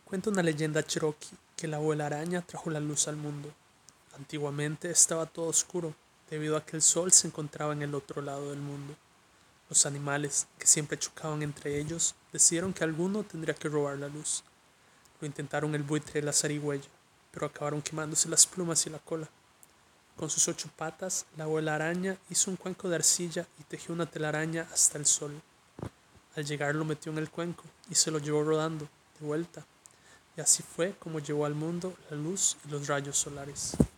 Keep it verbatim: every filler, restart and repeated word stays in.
Cuenta una leyenda cherokee que la abuela araña trajo la luz al mundo. Antiguamente estaba todo oscuro, debido a que el sol se encontraba en el otro lado del mundo. Los animales, que siempre chocaban entre ellos, decidieron que alguno tendría que robar la luz. Lo intentaron el buitre y la zarigüeya, pero acabaron quemándose las plumas y la cola. Con sus ocho patas, la abuela araña hizo un cuenco de arcilla y tejió una telaraña hasta el sol. Al llegar lo metió en el cuenco y se lo llevó rodando, de vuelta. Y así fue como llevó al mundo la luz y los rayos solares.